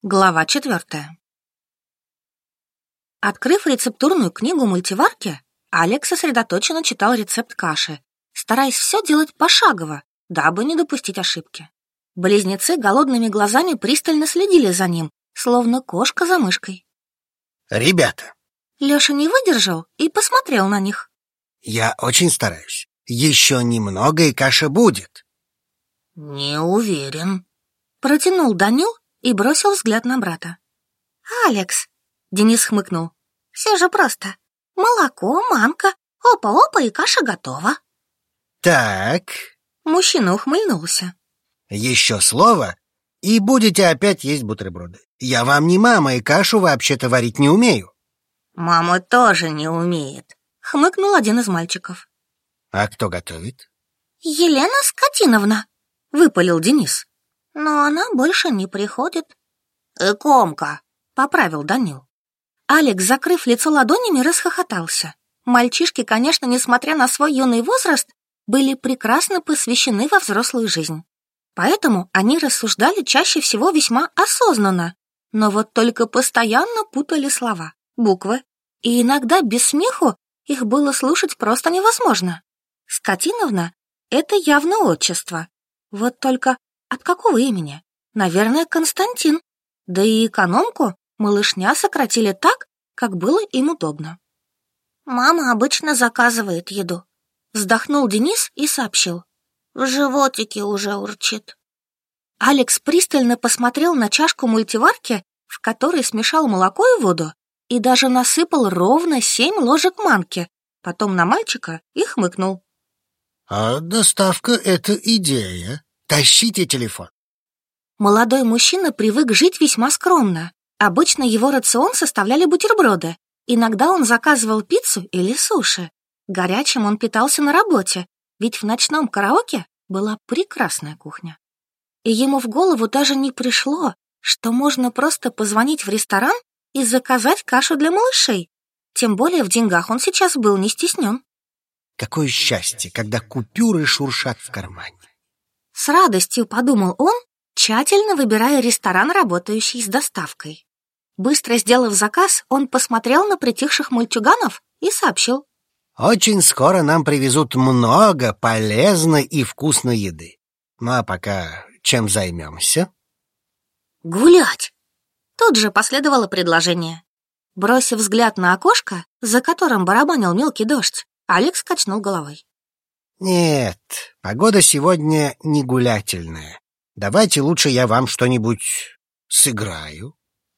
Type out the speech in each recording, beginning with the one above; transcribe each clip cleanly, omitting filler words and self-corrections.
Глава 4. Открыв рецептурную книгу мультиварки, Алекс сосредоточенно читал рецепт каши, стараясь все делать пошагово, дабы не допустить ошибки. Близнецы голодными глазами пристально следили за ним, словно кошка за мышкой. Ребята, Леша не выдержал и посмотрел на них. я очень стараюсь. Еще немного, и каша будет. Не уверен. Протянул Данил и бросил взгляд на брата. «Алекс», — Денис хмыкнул, — «все же просто. Молоко, манка, опа-опа, и каша готова». Так, Мужчина ухмыльнулся. еще слово, и будете опять есть бутерброды. Я вам не мама, и кашу вообще-то варить не умею. Мама тоже не умеет. Хмыкнул один из мальчиков. А кто готовит? «Елена Скотиновна», — выпалил Денис. «Но она больше не приходит», Экомка. — поправил Данил. Алекс, закрыв лицо ладонями, расхохотался. Мальчишки, конечно, несмотря на свой юный возраст, были прекрасно посвящены во взрослую жизнь. Поэтому они рассуждали чаще всего весьма осознанно, но вот только постоянно путали слова, буквы, и иногда без смеху их было слушать просто невозможно. Скотиновна — это явно отчество. Вот только от какого имени? Наверное, Константин. Да и экономку малышня сократили так, как было им удобно. «Мама обычно заказывает еду», — вздохнул Денис и сообщил. «В животике уже урчит». Алекс пристально посмотрел на чашку мультиварки, в которой смешал молоко и воду, и даже насыпал ровно 7 ложек манки, потом на мальчика и хмыкнул. А доставка — это идея. Тащите телефон. Молодой мужчина привык жить весьма скромно. Обычно его рацион составляли бутерброды. Иногда он заказывал пиццу или суши. Горячим он питался на работе, ведь в ночном караоке была прекрасная кухня. И ему в голову даже не пришло, что можно просто позвонить в ресторан и заказать кашу для малышей. Тем более в деньгах он сейчас был не стеснен. Какое счастье, когда купюры шуршат в кармане. С радостью подумал он, тщательно выбирая ресторан, работающий с доставкой. Быстро сделав заказ, он посмотрел на притихших мальчуганов и сообщил. Очень скоро нам привезут много полезной и вкусной еды. Ну а пока чем займемся? «Гулять!» Тут же последовало предложение. Бросив взгляд на окошко, за которым барабанил мелкий дождь, Алекс качнул головой. Нет, погода сегодня не гулятельная. Давайте лучше я вам что-нибудь сыграю.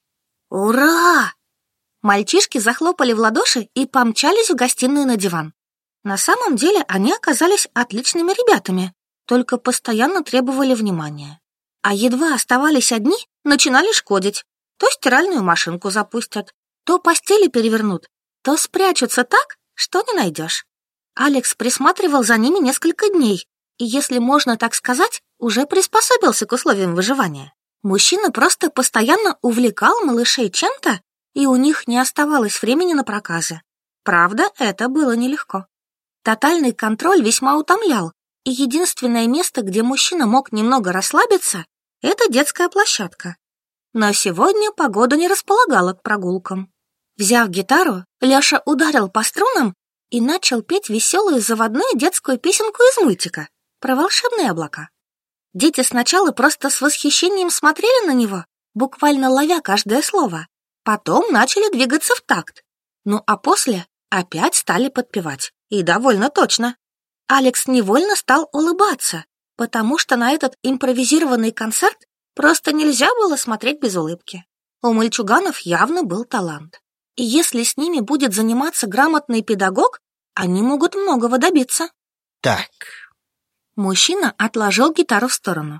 «Ура!» Мальчишки захлопали в ладоши и помчались в гостиную на диван. На самом деле они оказались отличными ребятами, только постоянно требовали внимания. А едва оставались одни, начинали шкодить. То стиральную машинку запустят, то постели перевернут, то спрячутся так, что не найдешь. Алекс присматривал за ними несколько дней, и, если можно так сказать, уже приспособился к условиям выживания. Мужчина просто постоянно увлекал малышей чем-то, и у них не оставалось времени на проказы. Правда, это было нелегко. Тотальный контроль весьма утомлял, и единственное место, где мужчина мог немного расслабиться, это детская площадка. Но сегодня погода не располагала к прогулкам. Взяв гитару, Леша ударил по струнам и начал петь веселую заводную детскую песенку из мультика про волшебные облака. Дети сначала просто с восхищением смотрели на него, буквально ловя каждое слово. Потом начали двигаться в такт. Ну а после опять стали подпевать. И довольно точно. Алекс невольно стал улыбаться, потому что на этот импровизированный концерт просто нельзя было смотреть без улыбки. У мальчуганов явно был талант. И если с ними будет заниматься грамотный педагог, они могут многого добиться. Так, Мужчина отложил гитару в сторону.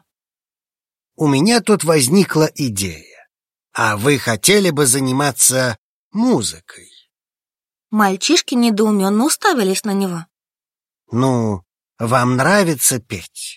у меня тут возникла идея. А вы хотели бы заниматься музыкой? Мальчишки недоуменно уставились на него. Ну, вам нравится петь?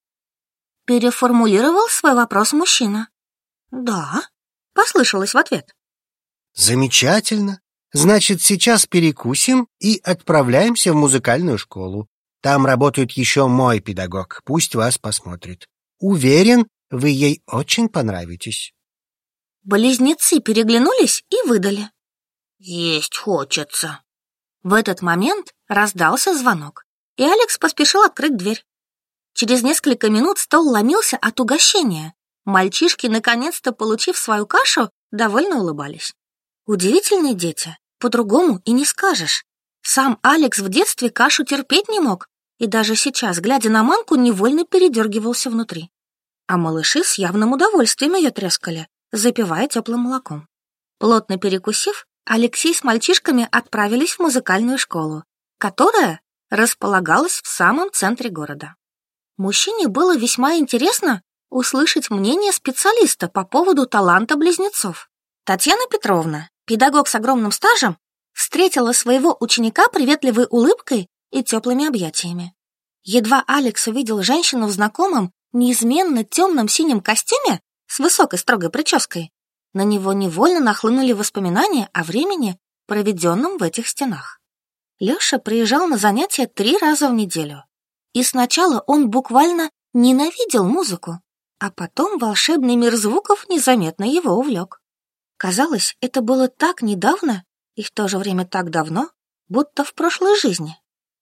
Переформулировал свой вопрос мужчина. «Да», — послышалось в ответ. Замечательно. Значит, сейчас перекусим и отправляемся в музыкальную школу. Там работает еще мой педагог, пусть вас посмотрит. Уверен, вы ей очень понравитесь. Близнецы переглянулись и выдали: Есть хочется. В этот момент раздался звонок, и Алекс поспешил открыть дверь. Через несколько минут стол ломился от угощения. Мальчишки, наконец-то получив свою кашу, довольно улыбались. Удивительные дети, по-другому и не скажешь. Сам Алекс в детстве кашу терпеть не мог, и даже сейчас, глядя на манку, невольно передергивался внутри. А малыши с явным удовольствием ее трескали, запивая теплым молоком. Плотно перекусив, Алексей с мальчишками отправились в музыкальную школу, которая располагалась в самом центре города. Мужчине было весьма интересно услышать мнение специалиста по поводу таланта близнецов. Татьяна Петровна, педагог с огромным стажем, встретила своего ученика приветливой улыбкой и теплыми объятиями. Едва Алекс увидел женщину в знакомом, неизменно темном синем костюме с высокой строгой прической, на него невольно нахлынули воспоминания о времени, проведенном в этих стенах. Леша приезжал на занятия 3 раза в неделю. И сначала он буквально ненавидел музыку, а потом волшебный мир звуков незаметно его увлек. Казалось, это было так недавно и в то же время так давно, будто в прошлой жизни.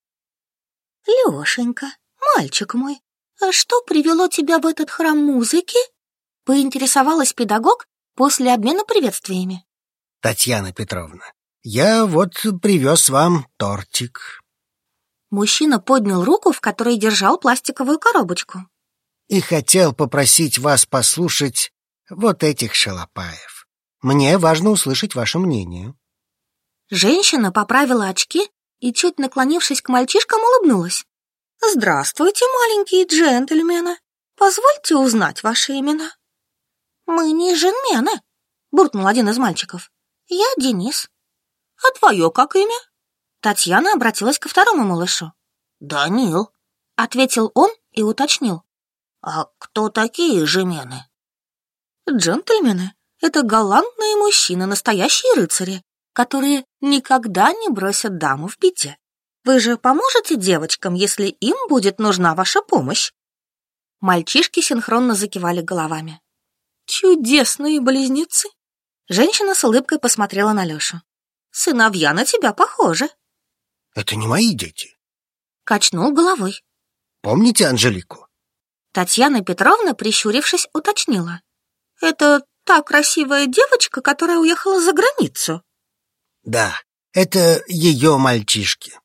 «Лешенька, мальчик мой, а что привело тебя в этот храм музыки?» — поинтересовалась педагог после обмена приветствиями. Татьяна Петровна, я вот привез вам тортик. Мужчина поднял руку, в которой держал пластиковую коробочку. И хотел попросить вас послушать вот этих шалопаев. Мне важно услышать ваше мнение. Женщина поправила очки и, чуть наклонившись к мальчишкам, улыбнулась. «Здравствуйте, маленькие джентльмены. Позвольте узнать ваши имена». «Мы не женмены», — буркнул один из мальчиков. «Я Денис». «А твое как имя?» Татьяна обратилась ко второму малышу. Данил. — ответил он и уточнил. А кто такие жемены? Джентльмены — это галантные мужчины, настоящие рыцари, которые никогда не бросят даму в беде. Вы же поможете девочкам, если им будет нужна ваша помощь? Мальчишки синхронно закивали головами. Чудесные близнецы! Женщина с улыбкой посмотрела на Лешу. Сыновья на тебя похожи. Это не мои дети. Качнул головой. Помните Анжелику? Татьяна Петровна, прищурившись, уточнила. Это та красивая девочка, которая уехала за границу? Да, это ее мальчишки.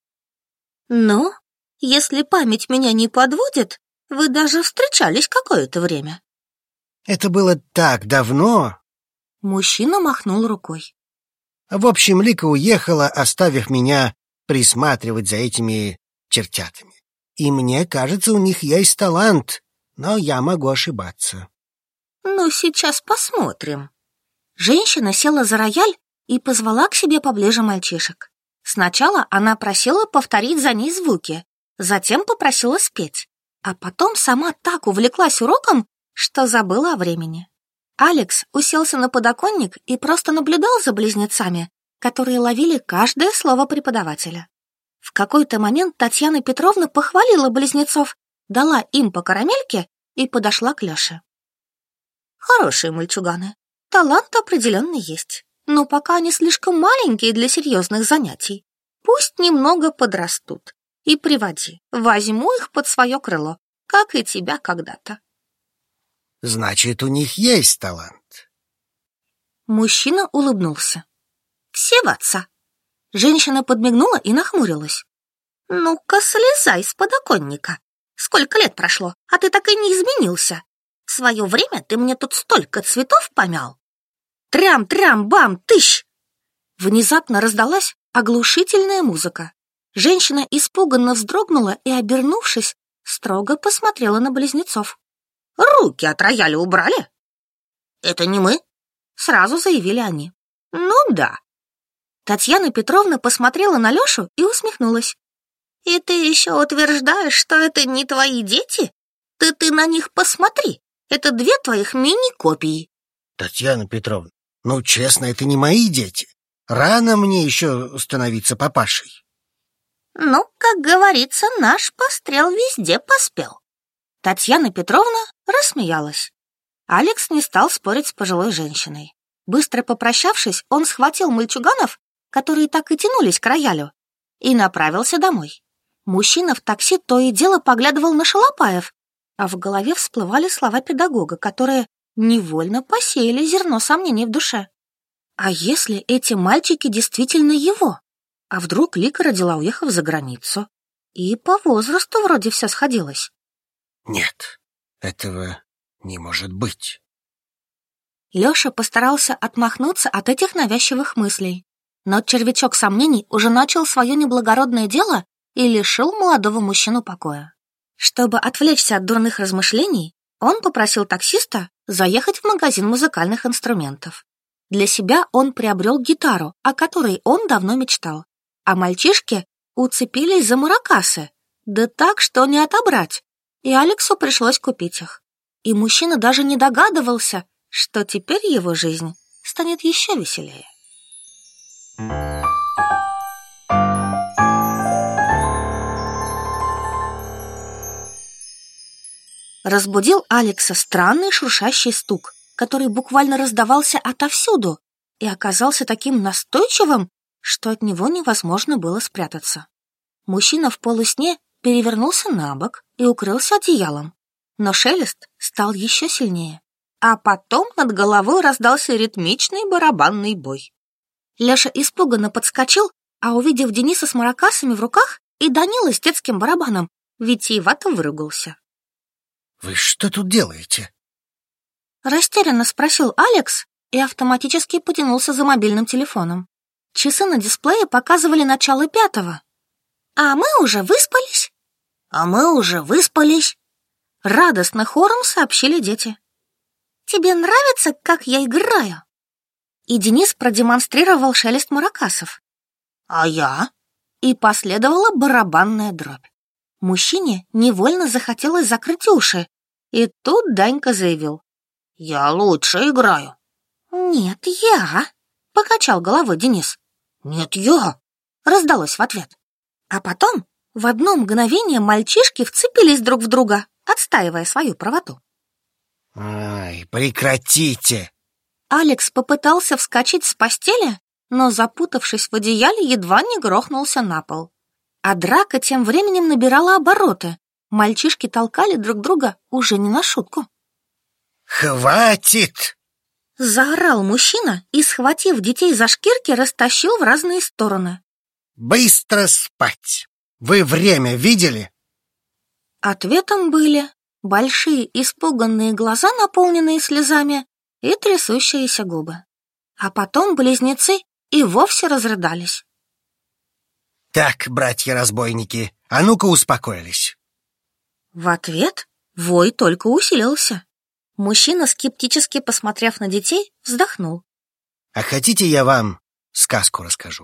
Ну, если память меня не подводит, вы даже встречались какое-то время. Это было так давно. Мужчина махнул рукой. В общем, Лика уехала, оставив меня присматривать за этими чертятами. И мне кажется, у них есть талант, но я могу ошибаться. Ну, сейчас посмотрим. Женщина села за рояль и позвала к себе поближе мальчишек. Сначала она просила повторить за ней звуки, затем попросила спеть, а потом сама так увлеклась уроком, что забыла о времени. Алекс уселся на подоконник и просто наблюдал за близнецами, которые ловили каждое слово преподавателя. В какой-то момент Татьяна Петровна похвалила близнецов, дала им по карамельке и подошла к Леше. Хорошие мальчуганы, талант определенно есть, но пока они слишком маленькие для серьезных занятий. Пусть немного подрастут. И приводи, возьму их под свое крыло, как и тебя когда-то. Значит, у них есть талант. Мужчина улыбнулся. Все в отца. Женщина подмигнула и нахмурилась. Ну-ка, слезай с подоконника. Сколько лет прошло, а ты так и не изменился. В свое время ты мне тут столько цветов помял. Трям-трям-бам-тыщ! Внезапно раздалась оглушительная музыка. Женщина испуганно вздрогнула и, обернувшись, строго посмотрела на близнецов. «Руки от рояля убрали?» Это не мы? Сразу заявили они. «Ну да». Татьяна Петровна посмотрела на Лешу и усмехнулась. «И ты еще утверждаешь, что это не твои дети? Ты на них посмотри, это 2 твоих мини-копии». Татьяна Петровна, ну честно, это не мои дети. Рано мне еще становиться папашей. Ну, как говорится, наш пострел везде поспел. Татьяна Петровна рассмеялась. Алекс не стал спорить с пожилой женщиной. Быстро попрощавшись, он схватил мальчуганов, которые так и тянулись к роялю, и направился домой. Мужчина в такси то и дело поглядывал на шалопаев, а в голове всплывали слова педагога, которые невольно посеяли зерно сомнений в душе. А если эти мальчики действительно его? А вдруг Лика родила, уехав за границу? И по возрасту вроде все сходилось. Нет, этого не может быть. Лёша постарался отмахнуться от этих навязчивых мыслей, но червячок сомнений уже начал свое неблагородное дело и лишил молодого мужчину покоя. Чтобы отвлечься от дурных размышлений, он попросил таксиста заехать в магазин музыкальных инструментов. Для себя он приобрел гитару, о которой он давно мечтал, а мальчишки уцепились за маракасы, да так, что не отобрать, и Алексу пришлось купить их. И мужчина даже не догадывался, что теперь его жизнь станет еще веселее. Разбудил Алекса странный шуршащий стук, который буквально раздавался отовсюду и оказался таким настойчивым, что от него невозможно было спрятаться. Мужчина в полусне перевернулся на бок и укрылся одеялом, но шелест стал еще сильнее, а потом над головой раздался ритмичный барабанный бой. Леша испуганно подскочил, а увидев Дениса с маракасами в руках и Данила с детским барабаном, витиевато выругался. «Вы что тут делаете?» Растерянно спросил Алекс и автоматически потянулся за мобильным телефоном. Часы на дисплее показывали начало 5. «А мы уже выспались?» А мы уже выспались. Радостно хором сообщили дети. «Тебе нравится, как я играю?» И Денис продемонстрировал шелест маракасов. А я? И последовала барабанная дробь. Мужчине невольно захотелось закрыть уши, и тут Данька заявил. Я лучше играю. «Нет, я!» — покачал головой Денис. Нет, я. Раздалось в ответ. А потом в одно мгновение мальчишки вцепились друг в друга, отстаивая свою правоту. Ай, прекратите! Алекс попытался вскочить с постели, но, запутавшись в одеяле, едва не грохнулся на пол. А драка тем временем набирала обороты. Мальчишки толкали друг друга уже не на шутку. Хватит! Заорал мужчина и, схватив детей за шкирки, растащил в разные стороны. Быстро спать! Вы время видели? Ответом были большие испуганные глаза, наполненные слезами, и трясущиеся губы. А потом близнецы и вовсе разрыдались. Так, братья-разбойники, а ну-ка успокоились. В ответ вой только усилился. Мужчина, скептически посмотрев на детей, вздохнул. А хотите, я вам сказку расскажу?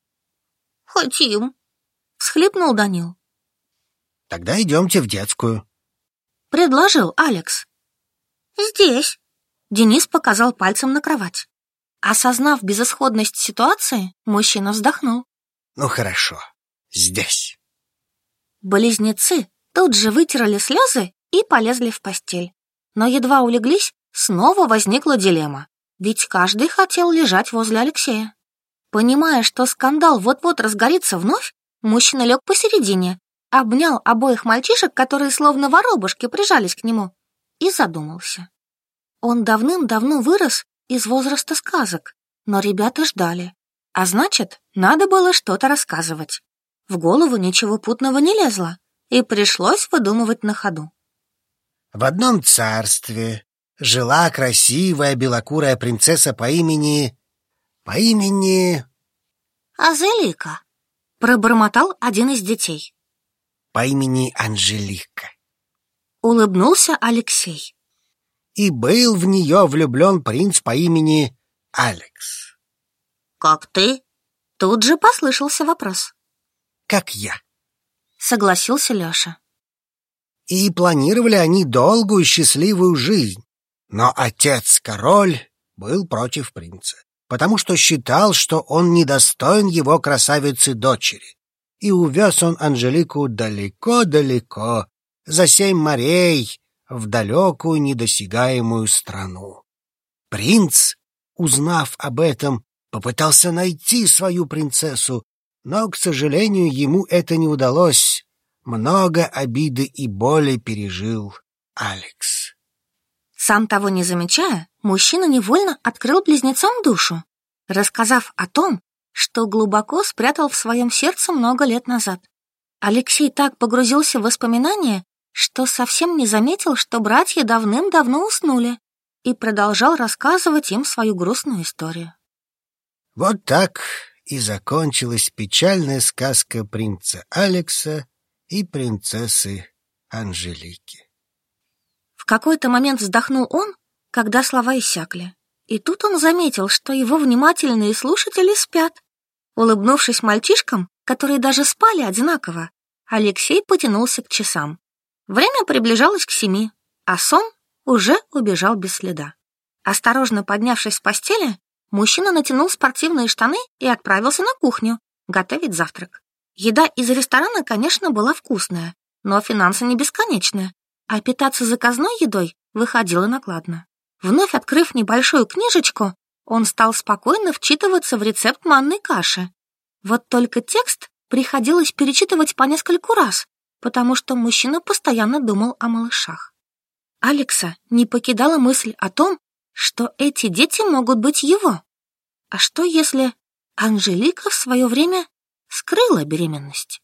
Хотим. Всхлипнул Данил. Тогда идемте в детскую. Предложил Алекс. Здесь. Денис показал пальцем на кровать. Осознав безысходность ситуации, мужчина вздохнул. Ну хорошо, здесь. Близнецы тут же вытерли слезы и полезли в постель. Но едва улеглись, снова возникла дилемма, ведь каждый хотел лежать возле Алексея. Понимая, что скандал вот-вот разгорится вновь, мужчина лег посередине, обнял обоих мальчишек, которые словно воробушки прижались к нему, и задумался. Он давным-давно вырос из возраста сказок, но ребята ждали, а значит, надо было что-то рассказывать. В голову ничего путного не лезло, и пришлось выдумывать на ходу. В одном царстве жила красивая белокурая принцесса по имени... Азелика. Пробормотал один из детей. По имени Анжелика. Улыбнулся Алексей. И был в нее влюблен принц по имени Алекс. Как ты? Тут же послышался вопрос. Как я. Согласился Леша. И планировали они долгую счастливую жизнь. Но отец-король был против принца, потому что считал, что он недостоин его красавицы-дочери. И увез он Анжелику далеко-далеко, за 7 морей, в далекую недосягаемую страну. Принц узнав об этом, попытался найти свою принцессу, но, к сожалению, ему это не удалось. Много обиды и боли пережил Алекс. Сам того не замечая, мужчина невольно открыл близнецам душу, рассказав о том, что глубоко спрятал в своем сердце много лет назад. Алексей так погрузился в воспоминания, что совсем не заметил, что братья давным-давно уснули, и продолжал рассказывать им свою грустную историю. Вот так и закончилась печальная сказка принца Алекса и принцессы Анжелики. В какой-то момент вздохнул он, когда слова иссякли. И тут он заметил, что его внимательные слушатели спят. Улыбнувшись мальчишкам, которые даже спали одинаково, Алексей потянулся к часам. Время приближалось к 7, а сон уже убежал без следа. Осторожно поднявшись с постели, мужчина натянул спортивные штаны и отправился на кухню готовить завтрак. Еда из ресторана, конечно, была вкусная, но финансы не бесконечные, а питаться заказной едой выходило накладно. Вновь открыв небольшую книжечку, он стал спокойно вчитываться в рецепт манной каши. Вот только текст приходилось перечитывать по нескольку раз, потому что мужчина постоянно думал о малышах. Алекса не покидала мысль о том, что эти дети могут быть его. А что, если Анжелика в свое время скрыла беременность?